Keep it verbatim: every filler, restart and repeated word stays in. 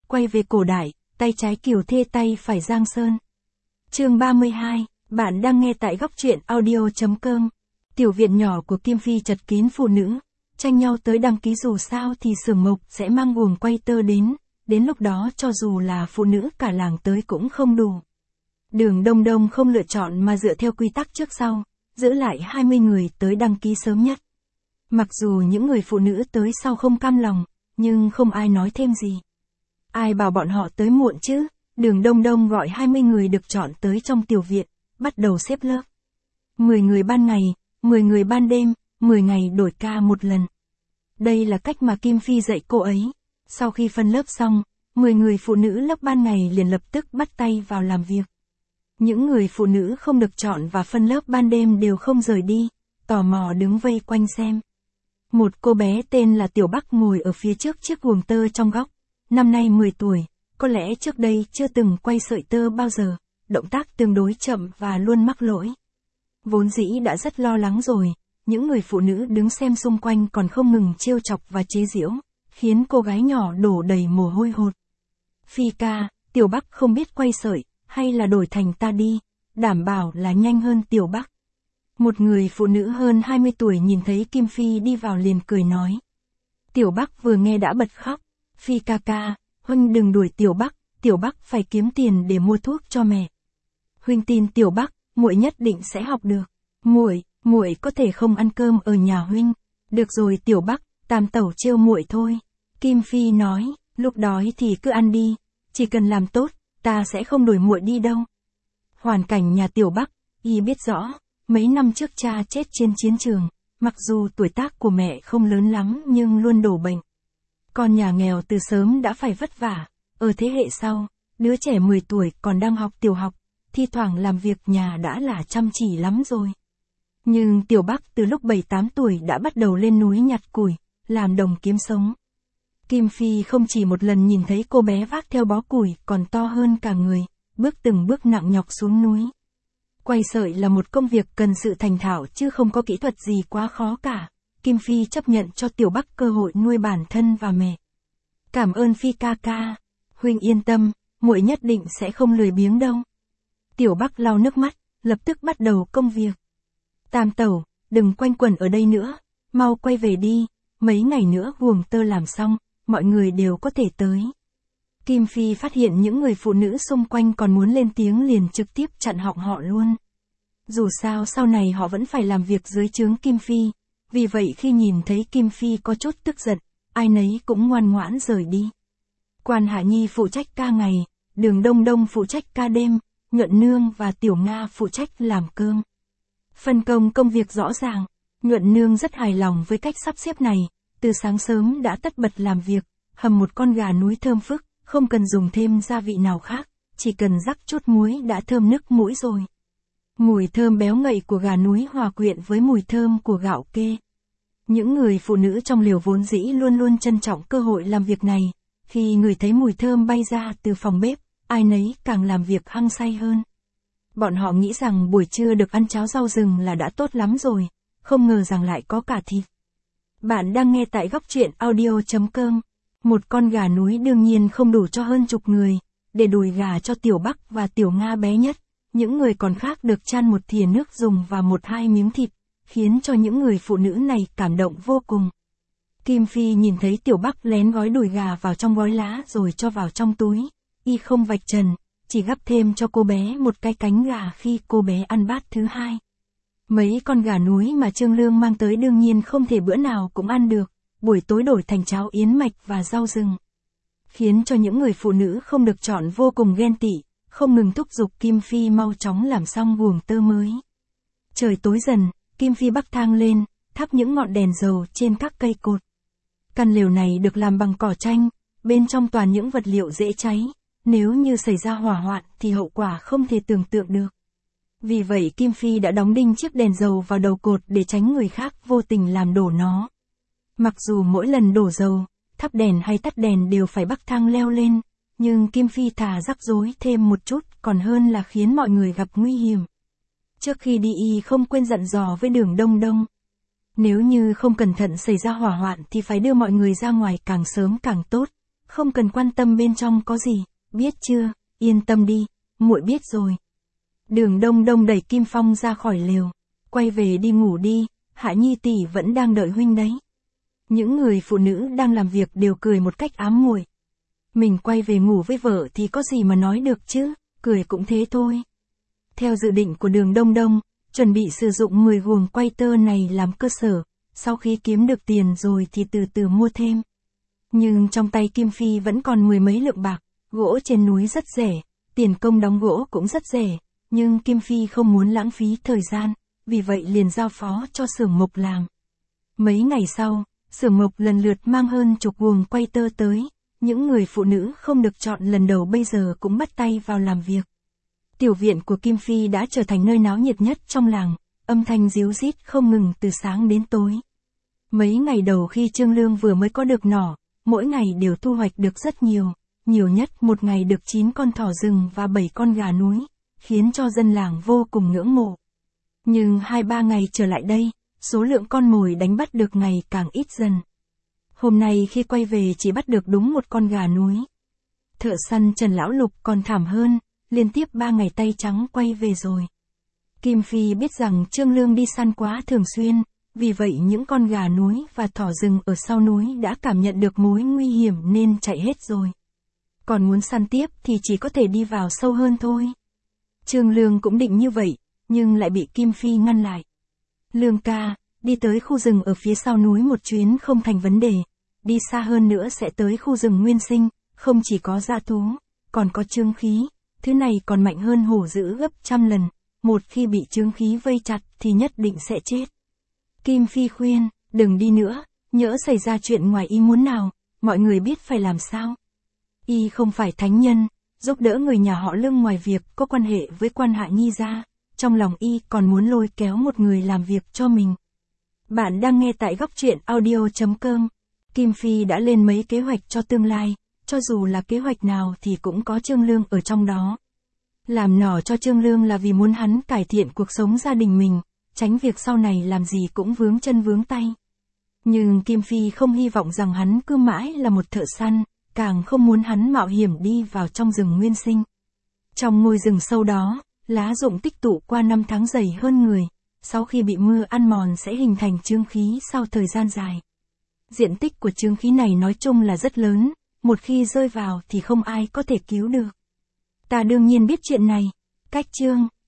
quay về cổ đại, tay trái Kiều Thê tay phải Giang Sơn. Chương ba mươi hai, bạn đang nghe tại góc truyện audio.com. Tiểu viện nhỏ của Kim Phi chật kín phụ nữ, tranh nhau tới đăng ký, dù sao thì xưởng mộc sẽ mang guồng quay tơ đến, đến lúc đó cho dù là phụ nữ cả làng tới cũng không đủ. Đường Đông Đông không lựa chọn mà dựa theo quy tắc trước sau, giữ lại hai mươi người tới đăng ký sớm nhất. Mặc dù những người phụ nữ tới sau không cam lòng, nhưng không ai nói thêm gì. Ai bảo bọn họ tới muộn chứ? Đường Đông Đông gọi hai mươi người được chọn tới trong tiểu viện, bắt đầu xếp lớp. mười người ban ngày, mười người ban đêm, mười ngày đổi ca một lần. Đây là cách mà Kim Phi dạy cô ấy. Sau khi phân lớp xong, mười người phụ nữ lớp ban ngày liền lập tức bắt tay vào làm việc. Những người phụ nữ không được chọn và phân lớp ban đêm đều không rời đi, tò mò đứng vây quanh xem. Một cô bé tên là Tiểu Bắc ngồi ở phía trước chiếc guồng tơ trong góc. Năm nay mười tuổi, có lẽ trước đây chưa từng quay sợi tơ bao giờ, động tác tương đối chậm và luôn mắc lỗi. Vốn dĩ đã rất lo lắng rồi, những người phụ nữ đứng xem xung quanh còn không ngừng trêu chọc và chế giễu, khiến cô gái nhỏ đổ đầy mồ hôi hột. Phi ca, Tiểu Bắc không biết quay sợi, hay là đổi thành ta đi, đảm bảo là nhanh hơn Tiểu Bắc. Một người phụ nữ hơn hai mươi tuổi nhìn thấy Kim Phi đi vào liền cười nói. Tiểu Bắc vừa nghe đã bật khóc. Phi ca ca, huynh đừng đuổi Tiểu Bắc, Tiểu Bắc phải kiếm tiền để mua thuốc cho mẹ. Huynh tin Tiểu Bắc, muội nhất định sẽ học được. Muội, muội có thể không ăn cơm ở nhà huynh. Được rồi Tiểu Bắc, tam tẩu trêu muội thôi. Kim Phi nói, lúc đói thì cứ ăn đi, chỉ cần làm tốt, ta sẽ không đuổi muội đi đâu. Hoàn cảnh nhà Tiểu Bắc, y biết rõ, mấy năm trước cha chết trên chiến trường, mặc dù tuổi tác của mẹ không lớn lắm nhưng luôn đổ bệnh. Con nhà nghèo từ sớm đã phải vất vả, ở thế hệ sau, đứa trẻ mười tuổi còn đang học tiểu học, thi thoảng làm việc nhà đã là chăm chỉ lắm rồi. Nhưng Tiểu Bắc từ lúc bảy tám tuổi đã bắt đầu lên núi nhặt củi, làm đồng kiếm sống. Kim Phi không chỉ một lần nhìn thấy cô bé vác theo bó củi còn to hơn cả người, bước từng bước nặng nhọc xuống núi. Quay sợi là một công việc cần sự thành thạo chứ không có kỹ thuật gì quá khó cả. Kim Phi chấp nhận cho Tiểu Bắc cơ hội nuôi bản thân và mẹ. Cảm ơn Phi ca ca, huynh yên tâm, muội nhất định sẽ không lười biếng đâu. Tiểu Bắc lau nước mắt, lập tức bắt đầu công việc. Tam tẩu, đừng quanh quẩn ở đây nữa, mau quay về đi, mấy ngày nữa guồng tơ làm xong, mọi người đều có thể tới. Kim Phi phát hiện những người phụ nữ xung quanh còn muốn lên tiếng liền trực tiếp chặn họng họ luôn. Dù sao sau này họ vẫn phải làm việc dưới trướng Kim Phi, vì vậy khi nhìn thấy Kim Phi có chút tức giận, ai nấy cũng ngoan ngoãn rời đi. Quan Hạ Nhi phụ trách ca ngày, Đường Đông Đông phụ trách ca đêm, Nhuận Nương và Tiểu Nga phụ trách làm cơm. Phân công công việc rõ ràng, Nhuận Nương rất hài lòng với cách sắp xếp này, từ sáng sớm đã tất bật làm việc, hầm một con gà núi thơm phức, không cần dùng thêm gia vị nào khác, chỉ cần rắc chút muối đã thơm nức mũi rồi. Mùi thơm béo ngậy của gà núi hòa quyện với mùi thơm của gạo kê. Những người phụ nữ trong lều vốn dĩ luôn luôn trân trọng cơ hội làm việc này, khi người thấy mùi thơm bay ra từ phòng bếp, ai nấy càng làm việc hăng say hơn. Bọn họ nghĩ rằng buổi trưa được ăn cháo rau rừng là đã tốt lắm rồi, không ngờ rằng lại có cả thịt. Bạn đang nghe tại góc truyện audio.com. Một con gà núi đương nhiên không đủ cho hơn chục người, để đùi gà cho Tiểu Bắc và Tiểu Nga bé nhất, những người còn khác được chan một thìa nước dùng và một hai miếng thịt, khiến cho những người phụ nữ này cảm động vô cùng. Kim Phi nhìn thấy Tiểu Bắc lén gói đùi gà vào trong gói lá rồi cho vào trong túi, y không vạch trần, chỉ gắp thêm cho cô bé một cái cánh gà khi cô bé ăn bát thứ hai. Mấy con gà núi mà Trương Lương mang tới đương nhiên không thể bữa nào cũng ăn được, buổi tối đổi thành cháo yến mạch và rau rừng. Khiến cho những người phụ nữ không được chọn vô cùng ghen tị, không ngừng thúc giục Kim Phi mau chóng làm xong guồng tơ mới. Trời tối dần, Kim Phi bắc thang lên, thắp những ngọn đèn dầu trên các cây cột. Căn lều này được làm bằng cỏ tranh, bên trong toàn những vật liệu dễ cháy, nếu như xảy ra hỏa hoạn thì hậu quả không thể tưởng tượng được. Vì vậy Kim Phi đã đóng đinh chiếc đèn dầu vào đầu cột để tránh người khác vô tình làm đổ nó. Mặc dù mỗi lần đổ dầu, thắp đèn hay tắt đèn đều phải bắc thang leo lên, nhưng Kim Phi thà rắc rối thêm một chút còn hơn là khiến mọi người gặp nguy hiểm. Trước khi đi y không quên dặn dò với Đường Đông Đông. Nếu như không cẩn thận xảy ra hỏa hoạn thì phải đưa mọi người ra ngoài càng sớm càng tốt, Không cần quan tâm bên trong có gì, biết chưa, yên tâm đi, muội biết rồi. Đường Đông Đông đẩy Kim Phong ra khỏi lều, quay về đi ngủ đi, Hạ Nhi tỷ vẫn đang đợi huynh đấy. Những người phụ nữ đang làm việc đều cười một cách ám muội. Mình quay về ngủ với vợ thì có gì mà nói được chứ, cười cũng thế thôi. Theo dự định của Đường Đông Đông, chuẩn bị sử dụng mười guồng quay tơ này làm cơ sở, sau khi kiếm được tiền rồi thì từ từ mua thêm. Nhưng trong tay Kim Phi vẫn còn mười mấy lượng bạc, gỗ trên núi rất rẻ, tiền công đóng gỗ cũng rất rẻ, nhưng Kim Phi không muốn lãng phí thời gian, vì vậy liền giao phó cho xưởng mộc làm. Mấy ngày sau, xưởng mộc lần lượt mang hơn chục guồng quay tơ tới, những người phụ nữ không được chọn lần đầu bây giờ cũng bắt tay vào làm việc. Tiểu viện của Kim Phi đã trở thành nơi náo nhiệt nhất trong làng, âm thanh ríu rít không ngừng từ sáng đến tối. Mấy ngày đầu khi Trương Lương vừa mới có được nỏ, mỗi ngày đều thu hoạch được rất nhiều, nhiều nhất một ngày được chín con thỏ rừng và bảy con gà núi, khiến cho dân làng vô cùng ngưỡng mộ. Nhưng hai ba ngày trở lại đây, số lượng con mồi đánh bắt được ngày càng ít dần. Hôm nay khi quay về chỉ bắt được đúng một con gà núi. Thợ săn Trần Lão Lục còn thảm hơn, liên tiếp ba ngày tay trắng quay về rồi. Kim Phi biết rằng Trương Lương đi săn quá thường xuyên, vì vậy những con gà núi và thỏ rừng ở sau núi đã cảm nhận được mối nguy hiểm nên chạy hết rồi. Còn muốn săn tiếp thì chỉ có thể đi vào sâu hơn thôi. Trương Lương cũng định như vậy, nhưng lại bị Kim Phi ngăn lại. Lương ca, đi tới khu rừng ở phía sau núi một chuyến không thành vấn đề, đi xa hơn nữa sẽ tới khu rừng nguyên sinh, không chỉ có dã thú, còn có chướng khí, thứ này còn mạnh hơn hổ dữ gấp trăm lần, một khi bị chướng khí vây chặt thì nhất định sẽ chết. Kim Phi khuyên, đừng đi nữa, nhỡ xảy ra chuyện ngoài ý muốn nào, mọi người biết phải làm sao. Y không phải thánh nhân, giúp đỡ người nhà họ Lương ngoài việc có quan hệ với quan Hạ Nhi ra, trong lòng Y còn muốn lôi kéo một người làm việc cho mình. Bạn đang nghe tại góc truyện audio chấm com. Kim Phi đã lên mấy kế hoạch cho tương lai, cho dù là kế hoạch nào thì cũng có Trương Lương ở trong đó. Làm nỏ cho Trương Lương là vì muốn hắn cải thiện cuộc sống gia đình mình, tránh việc sau này làm gì cũng vướng chân vướng tay. Nhưng Kim Phi không hy vọng rằng hắn cứ mãi là một thợ săn, càng không muốn hắn mạo hiểm đi vào trong rừng nguyên sinh. Trong ngôi rừng sâu đó, lá rụng tích tụ qua năm tháng dày hơn người, sau khi bị mưa ăn mòn sẽ hình thành chướng khí sau thời gian dài. Diện tích của chướng khí này nói chung là rất lớn, một khi rơi vào thì không ai có thể cứu được. Ta đương nhiên biết chuyện này. Cách chương